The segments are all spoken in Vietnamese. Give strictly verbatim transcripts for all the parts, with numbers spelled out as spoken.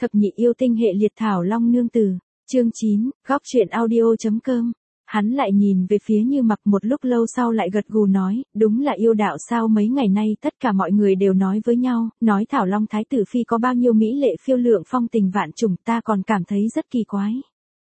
Thập nhị yêu tinh hệ liệt thảo long nương tử, chương chín, góc truyện audio.com. Hắn lại nhìn về phía Như Mặc một lúc lâu sau lại gật gù nói, đúng là yêu đạo sao, mấy ngày nay tất cả mọi người đều nói với nhau, nói Thảo Long Thái tử Phi có bao nhiêu mỹ lệ phiêu lượng phong tình vạn trùng, ta còn cảm thấy rất kỳ quái.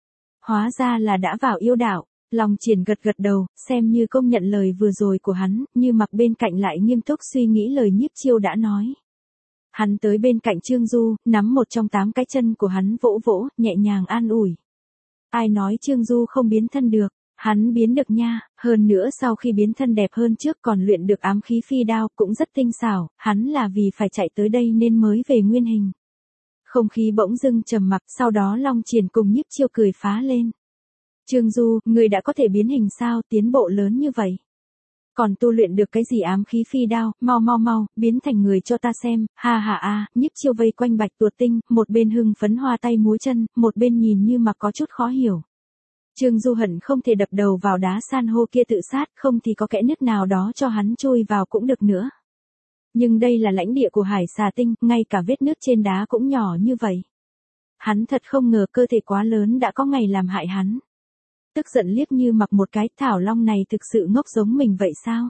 Hóa ra là đã vào yêu đạo. Long Triển gật gật đầu, xem như công nhận lời vừa rồi của hắn, Như Mặc bên cạnh lại nghiêm túc suy nghĩ lời Nhiếp Chiêu đã nói. Hắn tới bên cạnh Trương Du, nắm một trong tám cái chân của hắn vỗ vỗ, nhẹ nhàng an ủi. Ai nói Trương Du không biến thân được, hắn biến được nha, hơn nữa sau khi biến thân đẹp hơn trước còn luyện được ám khí phi đao, cũng rất tinh xảo, hắn là vì phải chạy tới đây nên mới về nguyên hình. Không khí bỗng dưng trầm mặc, sau đó Long Triển cùng Nhiếp Chiêu cười phá lên. Trương Du, người đã có thể biến hình sao, tiến bộ lớn như vậy. Còn tu luyện được cái gì ám khí phi đao, mau mau mau, biến thành người cho ta xem, ha ha a, Nhiếp Chiêu vây quanh Bạch Tuột Tinh, một bên hưng phấn hoa tay múa chân, một bên nhìn Như Mặc có chút khó hiểu. Trương Du hận không thể đập đầu vào đá san hô kia tự sát, không thì có kẽ nứt nào đó cho hắn chui vào cũng được nữa. Nhưng đây là lãnh địa của Hải Xà Tinh, ngay cả vết nứt trên đá cũng nhỏ như vậy. Hắn thật không ngờ cơ thể quá lớn đã có ngày làm hại hắn. Tức giận liếc Như Mặc một cái, Thảo Long này thực sự ngốc giống mình vậy sao?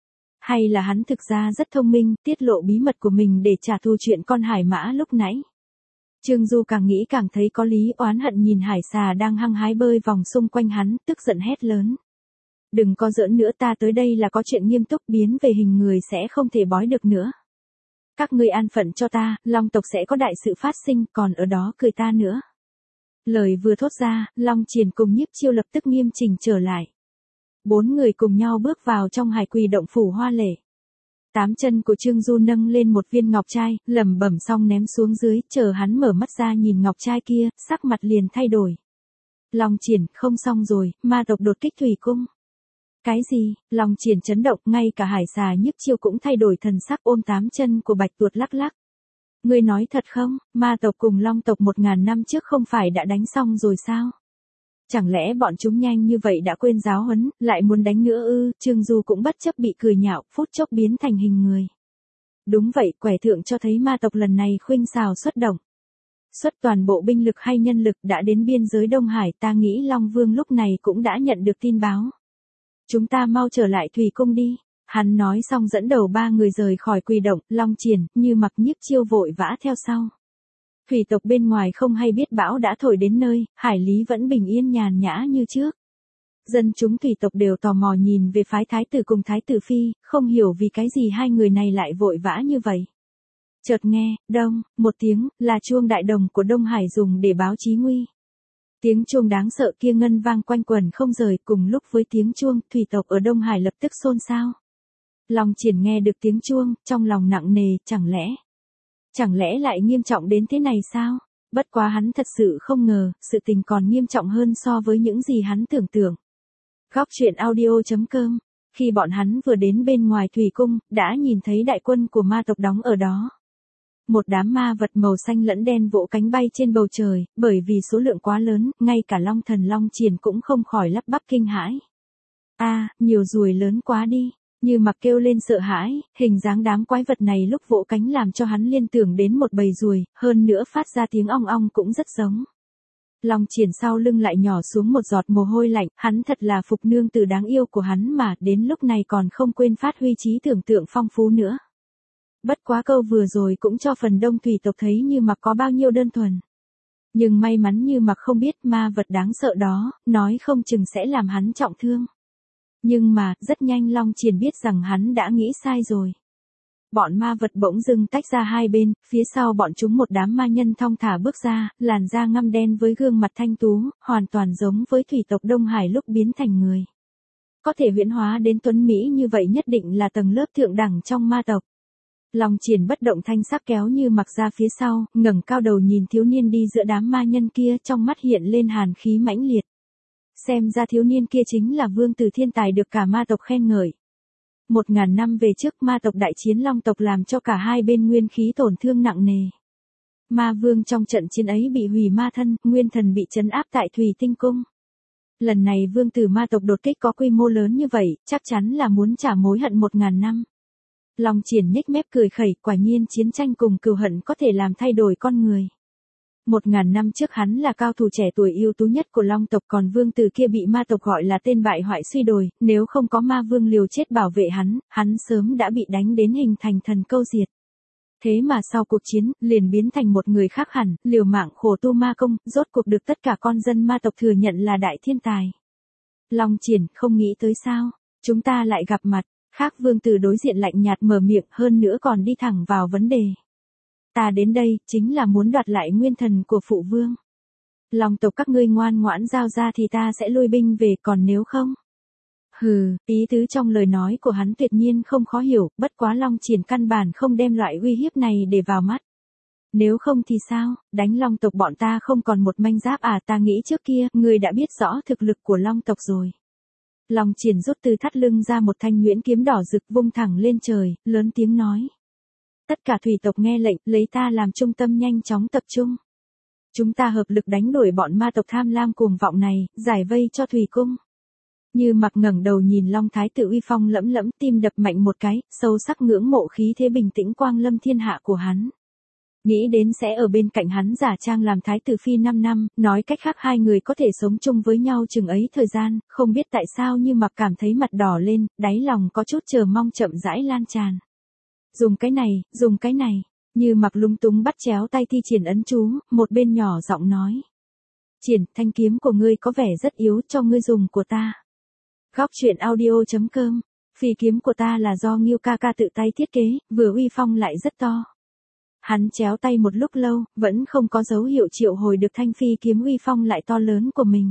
Hay là hắn thực ra rất thông minh, tiết lộ bí mật của mình để trả thù chuyện con hải mã lúc nãy? Trương Du càng nghĩ càng thấy có lý, oán hận nhìn hải xà đang hăng hái bơi vòng xung quanh hắn, tức giận hét lớn. Đừng có giỡn nữa, ta tới đây là có chuyện nghiêm túc, biến về hình người sẽ không thể bói được nữa. Các ngươi an phận cho ta, Long tộc sẽ có đại sự phát sinh, còn ở đó cười ta nữa. Lời vừa thốt ra, Long Triển cùng Nhiếp Chiêu lập tức nghiêm chỉnh trở lại. Bốn người cùng nhau bước vào trong Hải Quỳ động phủ hoa lệ. Tám chân của Trương Du nâng lên một viên ngọc trai, lẩm bẩm xong ném xuống dưới, chờ hắn mở mắt ra nhìn ngọc trai kia, sắc mặt liền thay đổi. Long Triển, không xong rồi, ma tộc đột kích thủy cung. Cái gì? Long Triển chấn động, ngay cả Hải Xà Nhiếp Chiêu cũng thay đổi thần sắc, ôm tám chân của Bạch Tuột lắc lắc. Ngươi nói thật không, ma tộc cùng Long tộc một ngàn năm trước không phải đã đánh xong rồi sao? Chẳng lẽ bọn chúng nhanh như vậy đã quên giáo huấn, lại muốn đánh nữa ư? Trương Du cũng bất chấp bị cười nhạo, phút chốc biến thành hình người. Đúng vậy, quẻ thượng cho thấy ma tộc lần này khuynh xào xuất động. Xuất toàn bộ binh lực hay nhân lực đã đến biên giới Đông Hải, ta nghĩ Long Vương lúc này cũng đã nhận được tin báo. Chúng ta mau trở lại thủy cung đi. Hắn nói xong dẫn đầu ba người rời khỏi quỳ động, Long Triển, Như Mặc, Nhiếp Chiêu vội vã theo sau. Thủy tộc bên ngoài không hay biết bão đã thổi đến nơi, hải lý vẫn bình yên nhàn nhã như trước. Dân chúng thủy tộc đều tò mò nhìn về phái thái tử cùng thái tử phi, không hiểu vì cái gì hai người này lại vội vã như vậy. Chợt nghe, đông, một tiếng, là chuông đại đồng của Đông Hải dùng để báo chí nguy. Tiếng chuông đáng sợ kia ngân vang quanh quẩn không rời, cùng lúc với tiếng chuông, thủy tộc ở Đông Hải lập tức xôn xao. Long Triển nghe được tiếng chuông, trong lòng nặng nề, chẳng lẽ, chẳng lẽ lại nghiêm trọng đến thế này sao? Bất quá hắn thật sự không ngờ, sự tình còn nghiêm trọng hơn so với những gì hắn tưởng tượng. Góc truyện audio.com. Khi bọn hắn vừa đến bên ngoài thủy cung, đã nhìn thấy đại quân của ma tộc đóng ở đó. Một đám ma vật màu xanh lẫn đen vỗ cánh bay trên bầu trời, bởi vì số lượng quá lớn, ngay cả Long Thần Long Triển cũng không khỏi lắp bắp kinh hãi. A, à, nhiều ruồi lớn quá đi. Như Mặc kêu lên sợ hãi, hình dáng đám quái vật này lúc vỗ cánh làm cho hắn liên tưởng đến một bầy ruồi, hơn nữa phát ra tiếng ong ong cũng rất giống. Long Triển sau lưng lại nhỏ xuống một giọt mồ hôi lạnh, hắn thật là phục nương tử đáng yêu của hắn mà, đến lúc này còn không quên phát huy trí tưởng tượng phong phú nữa. Bất quá câu vừa rồi cũng cho phần đông thủy tộc thấy Như Mặc có bao nhiêu đơn thuần. Nhưng may mắn Như Mặc không biết ma vật đáng sợ đó, nói không chừng sẽ làm hắn trọng thương. Nhưng mà, rất nhanh Long Triển biết rằng hắn đã nghĩ sai rồi. Bọn ma vật bỗng dưng tách ra hai bên, phía sau bọn chúng một đám ma nhân thong thả bước ra, làn da ngăm đen với gương mặt thanh tú, hoàn toàn giống với thủy tộc Đông Hải lúc biến thành người. Có thể huyễn hóa đến tuấn Mỹ như vậy nhất định là tầng lớp thượng đẳng trong ma tộc. Long Triển bất động thanh sắc kéo Như Mặc ra phía sau, ngẩng cao đầu nhìn thiếu niên đi giữa đám ma nhân kia, trong mắt hiện lên hàn khí mãnh liệt. Xem ra thiếu niên kia chính là vương tử thiên tài được cả ma tộc khen ngợi. Một ngàn năm về trước ma tộc đại chiến Long tộc làm cho cả hai bên nguyên khí tổn thương nặng nề. Ma vương trong trận chiến ấy bị hủy ma thân, nguyên thần bị trấn áp tại Thủy Tinh Cung. Lần này vương tử ma tộc đột kích có quy mô lớn như vậy, chắc chắn là muốn trả mối hận một ngàn năm. Long Triển nhếch mép cười khẩy, quả nhiên chiến tranh cùng cừu hận có thể làm thay đổi con người. Một ngàn năm trước hắn là cao thủ trẻ tuổi ưu tú nhất của Long tộc, còn vương tử kia bị ma tộc gọi là tên bại hoại suy đồi, nếu không có ma vương liều chết bảo vệ hắn, hắn sớm đã bị đánh đến hình thành thần câu diệt. Thế mà sau cuộc chiến, liền biến thành một người khác hẳn, liều mạng khổ tu ma công, rốt cuộc được tất cả con dân ma tộc thừa nhận là đại thiên tài. Long Triển, không nghĩ tới sao, chúng ta lại gặp mặt. Khác vương tử đối diện lạnh nhạt mở miệng, hơn nữa còn đi thẳng vào vấn đề. Ta đến đây, chính là muốn đoạt lại nguyên thần của phụ vương. Long tộc các ngươi ngoan ngoãn giao ra thì ta sẽ lui binh về, còn nếu không. Hừ, ý tứ trong lời nói của hắn tuyệt nhiên không khó hiểu, bất quá Long Triển căn bản không đem loại uy hiếp này để vào mắt. Nếu không thì sao, đánh Long tộc bọn ta không còn một manh giáp à, ta nghĩ trước kia, ngươi đã biết rõ thực lực của Long tộc rồi. Long Triển rút từ thắt lưng ra một thanh nhuyễn kiếm đỏ rực vung thẳng lên trời, lớn tiếng nói. Tất cả thủy tộc nghe lệnh, lấy ta làm trung tâm nhanh chóng tập trung. Chúng ta hợp lực đánh đuổi bọn ma tộc tham lam cuồng vọng này, giải vây cho thủy cung. Như Mặc ngẩng đầu nhìn Long Thái tử uy phong lẫm lẫm, tim đập mạnh một cái, sâu sắc ngưỡng mộ khí thế bình tĩnh quang lâm thiên hạ của hắn. Nghĩ đến sẽ ở bên cạnh hắn giả trang làm thái tử phi năm năm, nói cách khác hai người có thể sống chung với nhau chừng ấy thời gian, không biết tại sao Như Mặc cảm thấy mặt đỏ lên, đáy lòng có chút chờ mong chậm rãi lan tràn. Dùng cái này, dùng cái này, Như Mặc lúng túng bắt chéo tay thi triển ấn chú, một bên nhỏ giọng nói. Triển, thanh kiếm của ngươi có vẻ rất yếu, cho ngươi dùng của ta. Góc truyện audio chấm com, phi kiếm của ta là do Ngưu ca ca tự tay thiết kế, vừa uy phong lại rất to. Hắn chéo tay một lúc lâu, vẫn không có dấu hiệu triệu hồi được thanh phi kiếm uy phong lại to lớn của mình.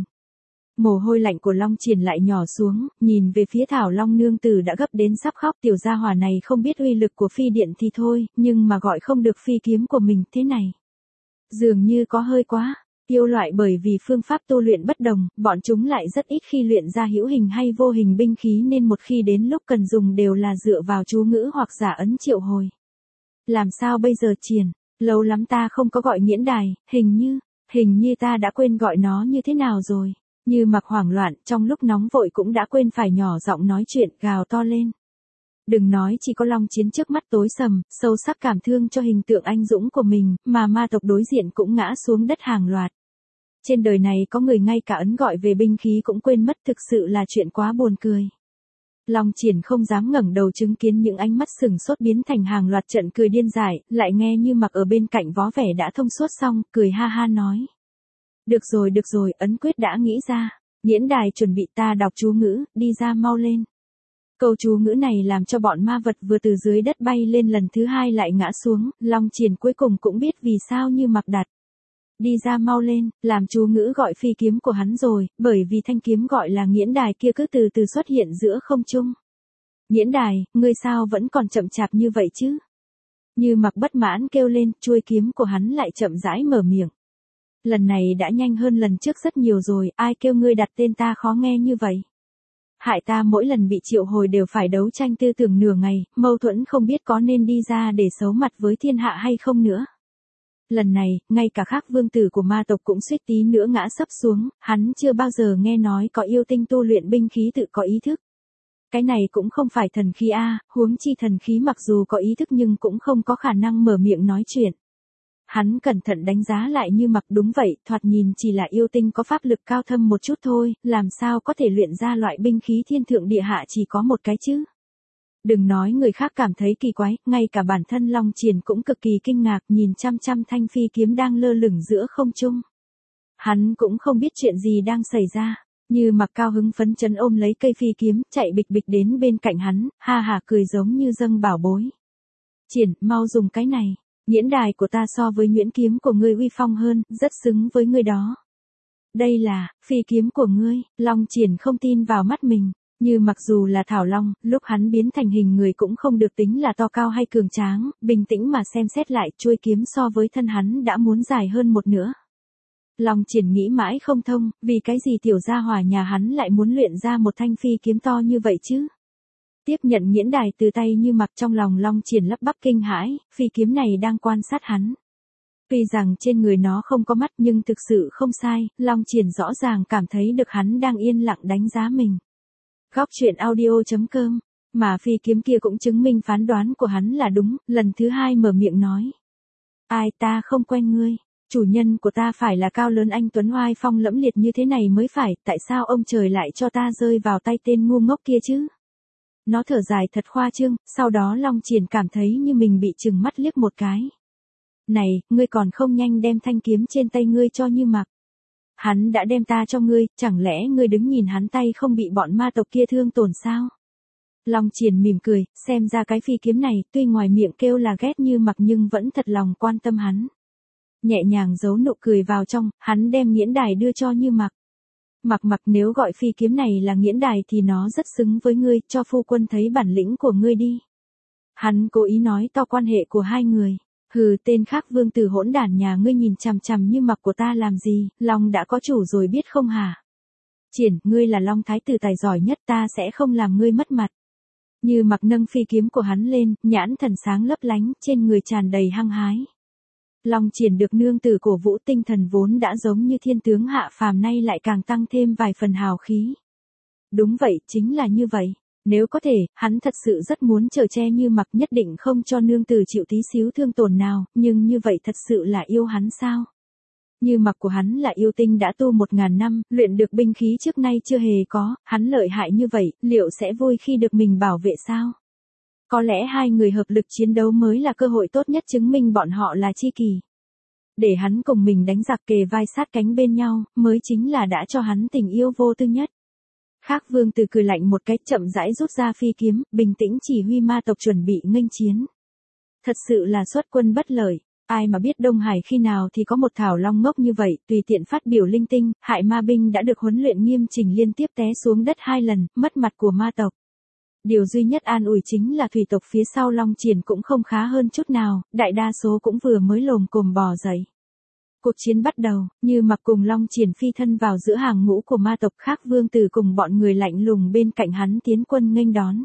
Mồ hôi lạnh của Long Triển lại nhỏ xuống, nhìn về phía Thảo Long nương tử đã gấp đến sắp khóc, tiểu gia hỏa này không biết uy lực của phi điện thì thôi, nhưng mà gọi không được phi kiếm của mình thế này. Dường như có hơi quá, yêu loại bởi vì phương pháp tu luyện bất đồng, bọn chúng lại rất ít khi luyện ra hữu hình hay vô hình binh khí nên một khi đến lúc cần dùng đều là dựa vào chú ngữ hoặc giả ấn triệu hồi. Làm sao bây giờ Triển, lâu lắm ta không có gọi nghiễn đài, hình như, hình như ta đã quên gọi nó như thế nào rồi. Như Mặc hoảng loạn, trong lúc nóng vội cũng đã quên phải nhỏ giọng nói chuyện, gào to lên. Đừng nói chỉ có Long Chiến trước mắt tối sầm, sâu sắc cảm thương cho hình tượng anh dũng của mình, mà ma tộc đối diện cũng ngã xuống đất hàng loạt. Trên đời này có người ngay cả ấn gọi về binh khí cũng quên mất, thực sự là chuyện quá buồn cười. Long Triển không dám ngẩng đầu chứng kiến những ánh mắt sừng sốt biến thành hàng loạt trận cười điên dại, lại nghe Như Mặc ở bên cạnh vó vẻ đã thông suốt xong, cười ha ha nói. Được rồi được rồi, ấn quyết đã nghĩ ra, nghiễn đài chuẩn bị, ta đọc chú ngữ, đi ra mau lên. Câu chú ngữ này làm cho bọn ma vật vừa từ dưới đất bay lên lần thứ hai lại ngã xuống, Long Triển cuối cùng cũng biết vì sao Như Mặc đặt. Đi ra mau lên, làm chú ngữ gọi phi kiếm của hắn rồi, bởi vì thanh kiếm gọi là nghiễn đài kia cứ từ từ xuất hiện giữa không trung. Nghiễn đài, ngươi sao vẫn còn chậm chạp như vậy chứ? Như Mặc bất mãn kêu lên, chuôi kiếm của hắn lại chậm rãi mở miệng. Lần này đã nhanh hơn lần trước rất nhiều rồi, ai kêu ngươi đặt tên ta khó nghe như vậy? Hại ta mỗi lần bị triệu hồi đều phải đấu tranh tư tưởng nửa ngày, mâu thuẫn không biết có nên đi ra để xấu mặt với thiên hạ hay không nữa. Lần này, ngay cả khác vương tử của ma tộc cũng suýt tí nữa ngã sấp xuống, hắn chưa bao giờ nghe nói có yêu tinh tu luyện binh khí tự có ý thức. Cái này cũng không phải thần khí a, huống chi thần khí mặc dù có ý thức nhưng cũng không có khả năng mở miệng nói chuyện. Hắn cẩn thận đánh giá lại Như Mặc, đúng vậy, thoạt nhìn chỉ là yêu tinh có pháp lực cao thâm một chút thôi, làm sao có thể luyện ra loại binh khí thiên thượng địa hạ chỉ có một cái chứ. Đừng nói người khác cảm thấy kỳ quái, ngay cả bản thân Long Triển cũng cực kỳ kinh ngạc nhìn chăm chăm thanh phi kiếm đang lơ lửng giữa không trung. Hắn cũng không biết chuyện gì đang xảy ra, Như Mặc cao hứng phấn chấn ôm lấy cây phi kiếm, chạy bịch bịch đến bên cạnh hắn, ha ha cười giống như dâng bảo bối. Triển, mau dùng cái này, nghiễn đài của ta so với nhuyễn kiếm của ngươi uy phong hơn, rất xứng với ngươi đó. Đây là, phi kiếm của ngươi, Long Triển không tin vào mắt mình. Như mặc dù là Thảo Long, lúc hắn biến thành hình người cũng không được tính là to cao hay cường tráng, bình tĩnh mà xem xét lại, chuôi kiếm so với thân hắn đã muốn dài hơn một nửa. Long Triển nghĩ mãi không thông, vì cái gì tiểu gia hỏa nhà hắn lại muốn luyện ra một thanh phi kiếm to như vậy chứ? Tiếp nhận nghiễn đài từ tay Như Mặc, trong lòng Long Triển lắp bắp kinh hãi, phi kiếm này đang quan sát hắn. Tuy rằng trên người nó không có mắt nhưng thực sự không sai, Long Triển rõ ràng cảm thấy được hắn đang yên lặng đánh giá mình. Góc truyện audio chấm com, mà phi kiếm kia cũng chứng minh phán đoán của hắn là đúng, lần thứ hai mở miệng nói. Ai, ta không quen ngươi. Chủ nhân của ta phải là cao lớn anh tuấn oai phong lẫm liệt như thế này mới phải, tại sao ông trời lại cho ta rơi vào tay tên ngu ngốc kia chứ? Nó thở dài thật khoa trương, sau đó Long Triển cảm thấy như mình bị trừng mắt liếc một cái. Này, ngươi còn không nhanh đem thanh kiếm trên tay ngươi cho Như Mặc. Hắn đã đem ta cho ngươi, chẳng lẽ ngươi đứng nhìn hắn tay không bị bọn ma tộc kia thương tổn sao? Long Triển mỉm cười, xem ra cái phi kiếm này, tuy ngoài miệng kêu là ghét Như Mặc nhưng vẫn thật lòng quan tâm hắn. Nhẹ nhàng giấu nụ cười vào trong, hắn đem nghiễn đài đưa cho Như Mặc. Mặc Mặc, nếu gọi phi kiếm này là nghiễn đài thì nó rất xứng với ngươi, cho phu quân thấy bản lĩnh của ngươi đi. Hắn cố ý nói to quan hệ của hai người. Hừ, tên khác vương tử hỗn đản nhà ngươi nhìn chằm chằm Như Mặc của ta làm gì, Long đã có chủ rồi biết không hả? Triển, ngươi là Long thái tử tài giỏi nhất, ta sẽ không làm ngươi mất mặt. Như Mặc nâng phi kiếm của hắn lên, nhãn thần sáng lấp lánh, trên người tràn đầy hăng hái. Long Triển được nương tử cổ vũ, tinh thần vốn đã giống như thiên tướng hạ phàm nay lại càng tăng thêm vài phần hào khí. Đúng vậy, chính là như vậy. Nếu có thể, hắn thật sự rất muốn chở che Như Mặc, nhất định không cho nương tử chịu tí xíu thương tổn nào, nhưng như vậy thật sự là yêu hắn sao? Như Mặc của hắn là yêu tinh đã tu một ngàn năm, luyện được binh khí trước nay chưa hề có, hắn lợi hại như vậy, liệu sẽ vui khi được mình bảo vệ sao? Có lẽ hai người hợp lực chiến đấu mới là cơ hội tốt nhất chứng minh bọn họ là chi kỷ. Để hắn cùng mình đánh giặc kề vai sát cánh bên nhau, mới chính là đã cho hắn tình yêu vô tư nhất. Khác vương tử cười lạnh một cái, chậm rãi rút ra phi kiếm, bình tĩnh chỉ huy ma tộc chuẩn bị nghênh chiến. Thật sự là xuất quân bất lợi, ai mà biết Đông Hải khi nào thì có một thảo long ngốc như vậy, tùy tiện phát biểu linh tinh, hại ma binh đã được huấn luyện nghiêm chỉnh liên tiếp té xuống đất hai lần, mất mặt của ma tộc. Điều duy nhất an ủi chính là thủy tộc phía sau Long Triển cũng không khá hơn chút nào, đại đa số cũng vừa mới lồm cồm bò dậy. Cuộc chiến bắt đầu, Như Mặc cùng Long Triển phi thân vào giữa hàng ngũ của ma tộc, khác vương tử cùng bọn người lạnh lùng bên cạnh hắn tiến quân nghênh đón.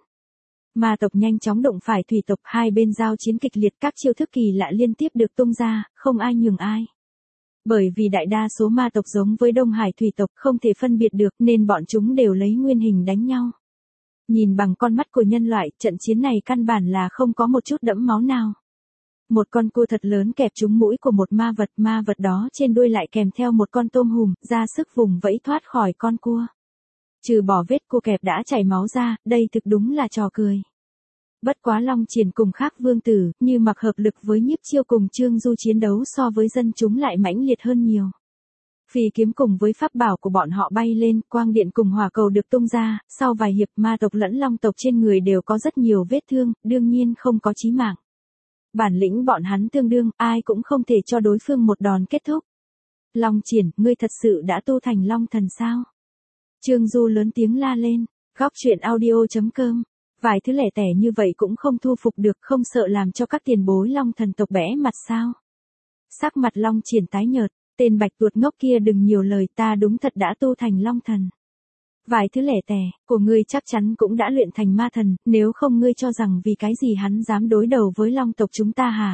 Ma tộc nhanh chóng đụng phải thủy tộc, hai bên giao chiến kịch liệt, các chiêu thức kỳ lạ liên tiếp được tung ra, không ai nhường ai. Bởi vì đại đa số ma tộc giống với Đông Hải thủy tộc không thể phân biệt được nên bọn chúng đều lấy nguyên hình đánh nhau. Nhìn bằng con mắt của nhân loại, trận chiến này căn bản là không có một chút đẫm máu nào. Một con cua thật lớn kẹp trúng mũi của một ma vật, ma vật đó trên đuôi lại kèm theo một con tôm hùm, ra sức vùng vẫy thoát khỏi con cua. Trừ bỏ vết cua kẹp đã chảy máu ra, đây thực đúng là trò cười. Bất quá Long Triển cùng khác vương tử, Như Mặc hợp lực với Nhiếp Chiêu cùng Trương Du chiến đấu so với dân chúng lại mãnh liệt hơn nhiều. Phi kiếm cùng với pháp bảo của bọn họ bay lên, quang điện cùng hỏa cầu được tung ra, sau vài hiệp ma tộc lẫn long tộc trên người đều có rất nhiều vết thương, đương nhiên không có chí mạng. Bản lĩnh bọn hắn tương đương, ai cũng không thể cho đối phương một đòn kết thúc. Long Triển, ngươi thật sự đã tu thành long thần sao? Trương Du lớn tiếng la lên, góc truyện audio chấm com. Vài thứ lẻ tẻ như vậy cũng không thu phục được, không sợ làm cho các tiền bối long thần tộc bẽ mặt sao? Sắc mặt Long Triển tái nhợt, tên bạch tuột ngốc kia đừng nhiều lời, ta đúng thật đã tu thành long thần. Vài thứ lẻ tẻ của ngươi chắc chắn cũng đã luyện thành ma thần, nếu không ngươi cho rằng vì cái gì hắn dám đối đầu với long tộc chúng ta hả?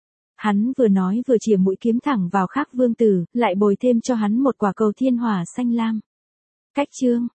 Hắn vừa nói vừa chìa mũi kiếm thẳng vào khác vương tử, lại bồi thêm cho hắn một quả cầu thiên hỏa xanh lam. Cách chương